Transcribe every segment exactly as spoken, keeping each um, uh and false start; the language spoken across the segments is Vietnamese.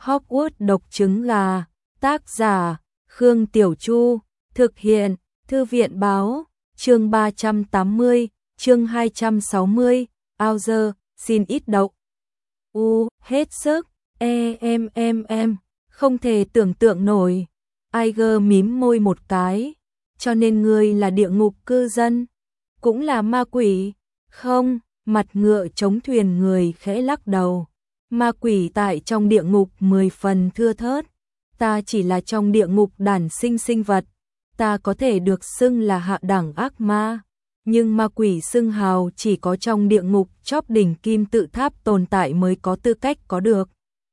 Hogwarts độc trứng gà, tác giả, Khương Tiểu Chu, thực hiện, Thư viện báo, chương ba trăm tám mươi, chương hai trăm sáu mươi, ao dơ, xin ít đậu. U, hết sức, e em em em, không thể tưởng tượng nổi. Iger mím môi một cái, cho nên ngươi là địa ngục cư dân, cũng là ma quỷ, không, mặt ngựa chống thuyền người khẽ lắc đầu. Ma quỷ tại trong địa ngục mười phần thưa thớt, ta chỉ là trong địa ngục đản sinh sinh vật, ta có thể được xưng là hạ đẳng ác ma, nhưng ma quỷ xưng hào chỉ có trong địa ngục chóp đỉnh kim tự tháp tồn tại mới có tư cách có được.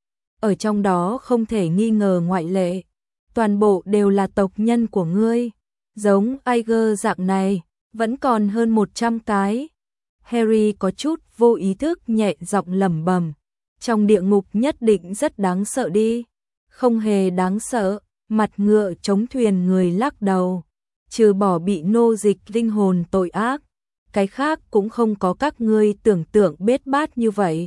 Ở trong đó không thể nghi ngờ ngoại lệ, toàn bộ đều là tộc nhân của ngươi, giống Iger dạng này, vẫn còn hơn một trăm cái. Harry có chút vô ý thức nhẹ giọng lẩm bẩm, trong địa ngục nhất định rất đáng sợ đi. Không hề đáng sợ, mặt ngựa chống thuyền người lắc đầu, trừ bỏ bị nô dịch linh hồn tội ác, cái khác cũng không có các ngươi tưởng tượng bết bát như vậy.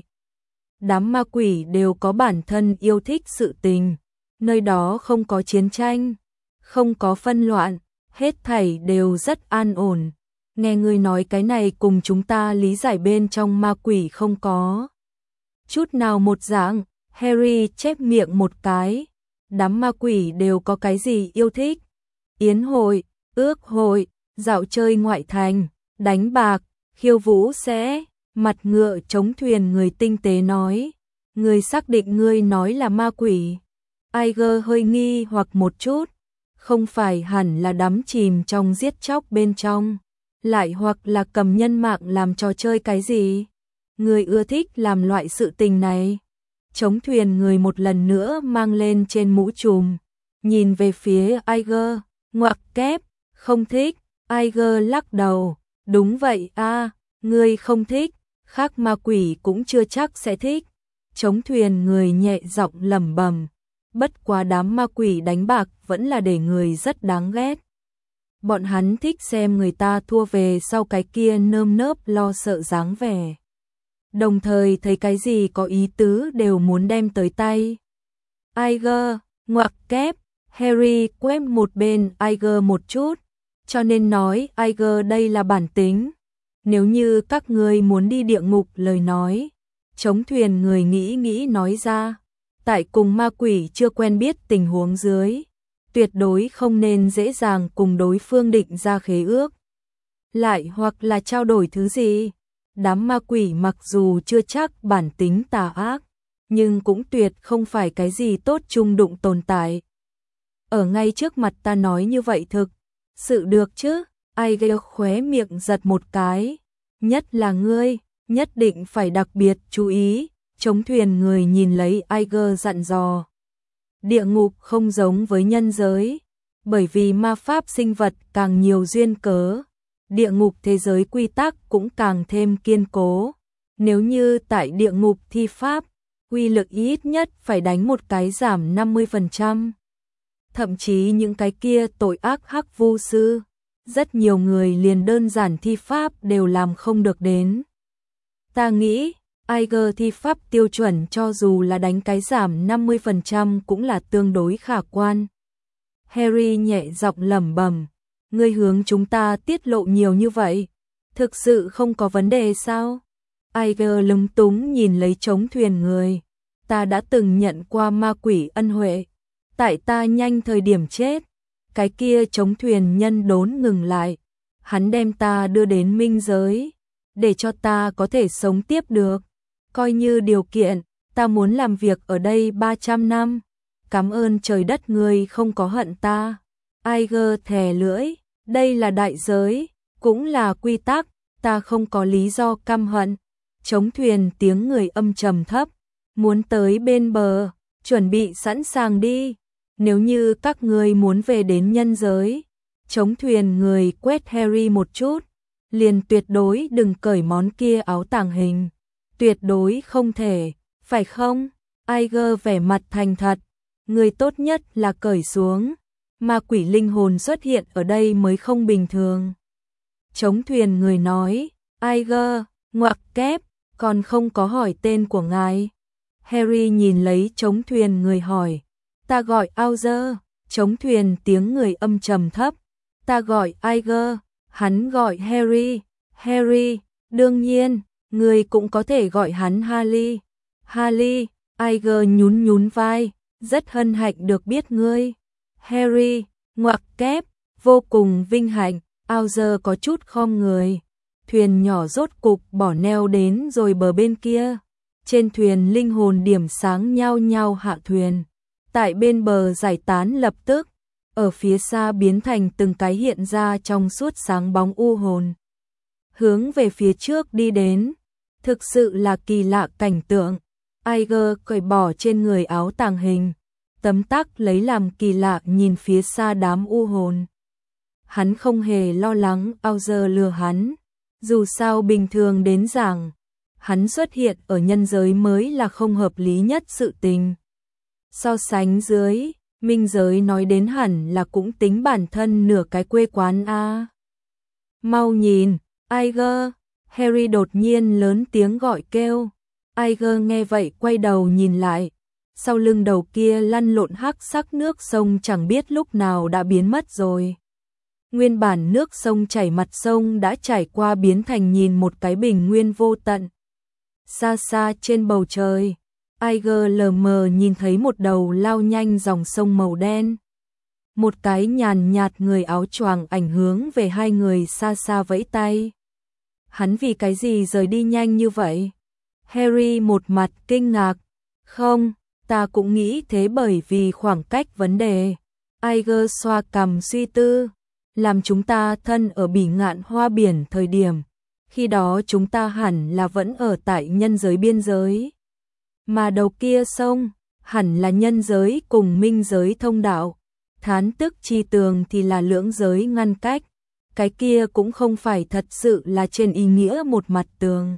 Đám ma quỷ đều có bản thân yêu thích sự tình, nơi đó không có chiến tranh, không có phân loạn, hết thảy đều rất an ổn. Nghe ngươi nói cái này cùng chúng ta lý giải bên trong ma quỷ không có chút nào một dạng. Harry chép miệng một cái, đám ma quỷ đều có cái gì yêu thích? Yến hội, ước hội, dạo chơi ngoại thành, đánh bạc, khiêu vũ sẽ. Mặt ngựa chống thuyền người tinh tế nói, ngươi xác định ngươi nói là ma quỷ? Iger hơi nghi hoặc một chút, không phải hẳn là đắm chìm trong giết chóc bên trong, lại hoặc là cầm nhân mạng làm trò chơi cái gì? Ngươi ưa thích làm loại sự tình này? Chống thuyền người một lần nữa mang lên trên mũ trùm, nhìn về phía Iger, ngoặc kép, không thích. Iger lắc đầu, đúng vậy a, ngươi không thích, khác ma quỷ cũng chưa chắc sẽ thích. Chống thuyền người nhẹ giọng lẩm bẩm, bất quá đám ma quỷ đánh bạc vẫn là để người rất đáng ghét. Bọn hắn thích xem người ta thua về sau cái kia nơm nớp lo sợ dáng vẻ, đồng thời thấy cái gì có ý tứ đều muốn đem tới tay. Iger, ngoặc kép, Harry quét một bên Iger một chút, cho nên nói Iger đây là bản tính. Nếu như các ngươi muốn đi địa ngục lời nói, chống thuyền người nghĩ nghĩ nói ra, tại cùng ma quỷ chưa quen biết tình huống dưới, tuyệt đối không nên dễ dàng cùng đối phương định ra khế ước, lại hoặc là trao đổi thứ gì. Đám ma quỷ mặc dù chưa chắc bản tính tà ác, nhưng cũng tuyệt không phải cái gì tốt chung đụng tồn tại. Ở ngay trước mặt ta nói như vậy thực sự được chứ? Iger khóe miệng giật một cái, nhất là ngươi, nhất định phải đặc biệt chú ý. Chống thuyền người nhìn lấy Iger dặn dò, địa ngục không giống với nhân giới, bởi vì ma pháp sinh vật càng nhiều duyên cớ, địa ngục thế giới quy tắc cũng càng thêm kiên cố. Nếu như tại địa ngục thi pháp, uy lực ít nhất phải đánh một cái giảm năm mươi phần trăm. Thậm chí những cái kia tội ác hắc vu sư, rất nhiều người liền đơn giản thi pháp đều làm không được đến. Ta nghĩ, Iger thi pháp tiêu chuẩn cho dù là đánh cái giảm năm mươi phần trăm cũng là tương đối khả quan. Harry nhẹ giọng lẩm bẩm, ngươi hướng chúng ta tiết lộ nhiều như vậy, thực sự không có vấn đề sao? Iger lúng túng nhìn lấy chống thuyền người, ta đã từng nhận qua ma quỷ ân huệ, tại ta nhanh thời điểm chết, cái kia chống thuyền nhân đốn ngừng lại, hắn đem ta đưa đến minh giới, để cho ta có thể sống tiếp được, coi như điều kiện, ta muốn làm việc ở đây ba trăm năm, cảm ơn trời đất ngươi không có hận ta. Iger thè lưỡi, đây là đại giới, cũng là quy tắc, ta không có lý do căm hận. Chống thuyền tiếng người âm trầm thấp, muốn tới bên bờ, chuẩn bị sẵn sàng đi, nếu như các ngươi muốn về đến nhân giới. Chống thuyền người quét Harry một chút, liền tuyệt đối đừng cởi món kia áo tàng hình, tuyệt đối không thể, phải không? Iger vẻ mặt thành thật, người tốt nhất là cởi xuống, ma quỷ linh hồn xuất hiện ở đây mới không bình thường. Chống thuyền người nói, Iger, ngoặc kép, còn không có hỏi tên của ngài. Harry nhìn lấy trống thuyền người hỏi. Ta gọi Alger. Trống thuyền tiếng người âm trầm thấp. Ta gọi Iger. Hắn gọi Harry. Harry, đương nhiên, người cũng có thể gọi hắn Harry. Harry, Iger nhún nhún vai, rất hân hạnh được biết ngươi. Harry, ngoặc kép, vô cùng vinh hạnh. Alger có chút khom người. Thuyền nhỏ rốt cục bỏ neo đến rồi bờ bên kia. Trên thuyền linh hồn điểm sáng nhao nhao hạ thuyền. Tại bên bờ giải tán lập tức, ở phía xa biến thành từng cái hiện ra trong suốt sáng bóng u hồn. Hướng về phía trước đi đến, thực sự là kỳ lạ cảnh tượng. Iger cởi bỏ trên người áo tàng hình, tấm tắc lấy làm kỳ lạ nhìn phía xa đám u hồn. Hắn không hề lo lắng Alger lừa hắn, dù sao bình thường đến rằng hắn xuất hiện ở nhân giới mới là không hợp lý nhất sự tình. So sánh dưới, minh giới nói đến hẳn là cũng tính bản thân nửa cái quê quán a. Mau nhìn, Iger, Harry đột nhiên lớn tiếng gọi kêu. Iger nghe vậy quay đầu nhìn lại, sau lưng đầu kia lăn lộn hắc sắc nước sông chẳng biết lúc nào đã biến mất rồi. Nguyên bản nước sông chảy mặt sông đã trải qua biến thành nhìn một cái bình nguyên vô tận. Xa xa trên bầu trời, Iger lờ mờ nhìn thấy một đầu lao nhanh dòng sông màu đen. Một cái nhàn nhạt người áo choàng ảnh hướng về hai người xa xa vẫy tay. Hắn vì cái gì rời đi nhanh như vậy? Harry một mặt kinh ngạc. Không, ta cũng nghĩ thế bởi vì khoảng cách vấn đề. Iger xoa cằm suy tư. Làm chúng ta thân ở bỉ ngạn hoa biển thời điểm. Khi đó chúng ta hẳn là vẫn ở tại nhân giới biên giới. Mà đầu kia sông, hẳn là nhân giới cùng minh giới thông đạo. Thán tức chi tường thì là lưỡng giới ngăn cách. Cái kia cũng không phải thật sự là trên ý nghĩa một mặt tường,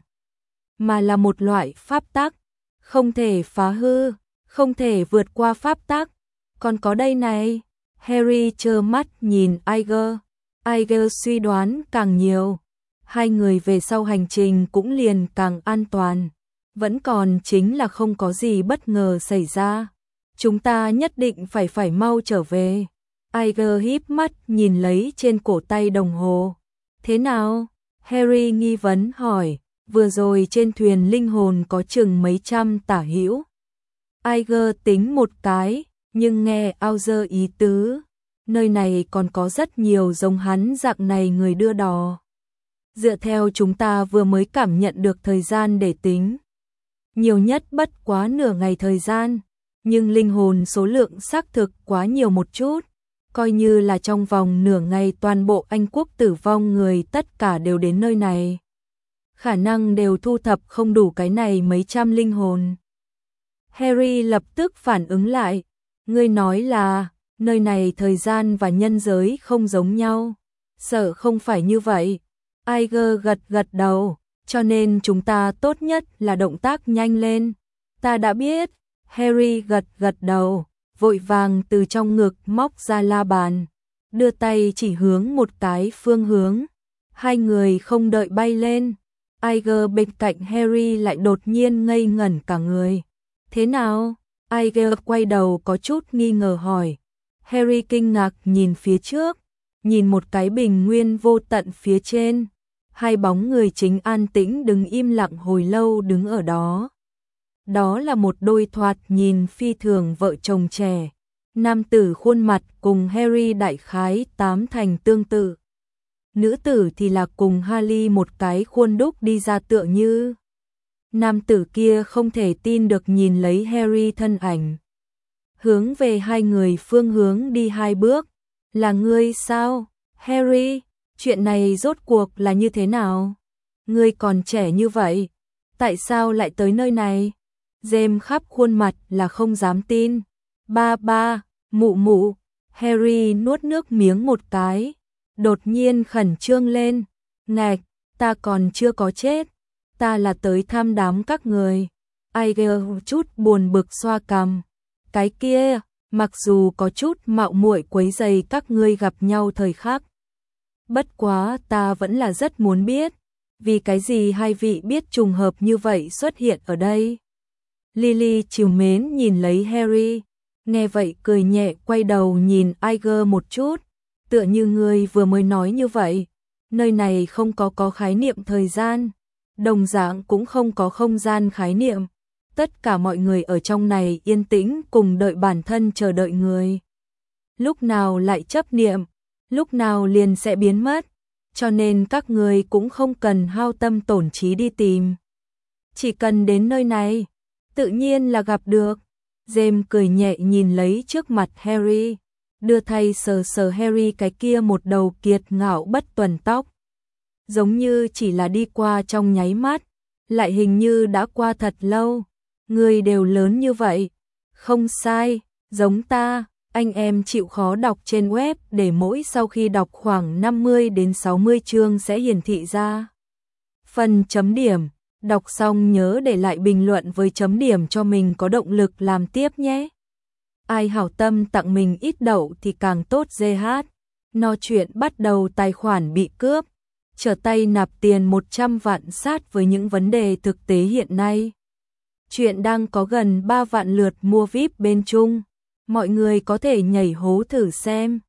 mà là một loại pháp tắc, không thể phá hư, không thể vượt qua pháp tắc. Còn có đây này, Harry trơ mắt nhìn Iger. Iger suy đoán càng nhiều, hai người về sau hành trình cũng liền càng an toàn. Vẫn còn chính là không có gì bất ngờ xảy ra. Chúng ta nhất định phải phải mau trở về. Iger híp mắt nhìn lấy trên cổ tay đồng hồ. Thế nào? Harry nghi vấn hỏi. Vừa rồi trên thuyền linh hồn có chừng mấy trăm tả hữu. Iger tính một cái, nhưng nghe Alger ý tứ. Nơi này còn có rất nhiều giống hắn dạng này người đưa đò. Dựa theo chúng ta vừa mới cảm nhận được thời gian để tính. Nhiều nhất bất quá nửa ngày thời gian. Nhưng linh hồn số lượng xác thực quá nhiều một chút. Coi như là trong vòng nửa ngày toàn bộ Anh quốc tử vong người tất cả đều đến nơi này. Khả năng đều thu thập không đủ cái này mấy trăm linh hồn. Harry lập tức phản ứng lại. Ngươi nói là, nơi này thời gian và nhân giới không giống nhau. Sợ không phải như vậy. Iger gật gật đầu, cho nên chúng ta tốt nhất là động tác nhanh lên. Ta đã biết. Harry gật gật đầu, vội vàng từ trong ngực móc ra la bàn, đưa tay chỉ hướng một cái phương hướng. Hai người không đợi bay lên, Iger bên cạnh Harry lại đột nhiên ngây ngẩn cả người. Thế nào? Iger quay đầu có chút nghi ngờ hỏi. Harry kinh ngạc nhìn phía trước, nhìn một cái bình nguyên vô tận phía trên. Hai bóng người chính an tĩnh đứng im lặng hồi lâu đứng ở đó. Đó là một đôi thoạt nhìn phi thường vợ chồng trẻ. Nam tử khuôn mặt cùng Harry đại khái tám thành tương tự. Nữ tử thì là cùng Harry một cái khuôn đúc đi ra tựa như. Nam tử kia không thể tin được nhìn lấy Harry thân ảnh. Hướng về hai người phương hướng đi hai bước. Là ngươi sao? Harry, chuyện này rốt cuộc là như thế nào? Ngươi còn trẻ như vậy, tại sao lại tới nơi này? James khắp khuôn mặt là không dám tin. Ba ba, mụ mụ. Harry nuốt nước miếng một cái, đột nhiên khẩn trương lên. Ngạch, ta còn chưa có chết. Ta là tới thăm đám các người. Iger chút buồn bực xoa cằm. Cái kia, mặc dù có chút mạo muội quấy rầy các ngươi gặp nhau thời khắc. Bất quá ta vẫn là rất muốn biết. Vì cái gì hai vị biết trùng hợp như vậy xuất hiện ở đây? Lily trìu mến nhìn lấy Harry, nghe vậy cười nhẹ quay đầu nhìn Iger một chút, tựa như người vừa mới nói như vậy, nơi này không có có khái niệm thời gian, đồng dạng cũng không có không gian khái niệm, tất cả mọi người ở trong này yên tĩnh cùng đợi bản thân chờ đợi người. Lúc nào lại chấp niệm, lúc nào liền sẽ biến mất, cho nên các người cũng không cần hao tâm tổn trí đi tìm. Chỉ cần đến nơi này, tự nhiên là gặp được. James cười nhẹ nhìn lấy trước mặt Harry, đưa tay sờ sờ Harry cái kia một đầu kiệt ngạo bất tuần tóc. Giống như chỉ là đi qua trong nháy mắt, lại hình như đã qua thật lâu. Người đều lớn như vậy. Không sai, giống ta, anh em chịu khó đọc trên web để mỗi sau khi đọc khoảng năm mươi đến sáu mươi chương sẽ hiển thị ra phần chấm điểm. Đọc xong nhớ để lại bình luận với chấm điểm cho mình có động lực làm tiếp nhé. Ai hảo tâm tặng mình ít đậu thì càng tốt giê hát. No chuyện bắt đầu tài khoản bị cướp. Trở tay nạp tiền một trăm vạn sát với những vấn đề thực tế hiện nay. Chuyện đang có gần ba vạn lượt mua víp bên Trung. Mọi người có thể nhảy hố thử xem.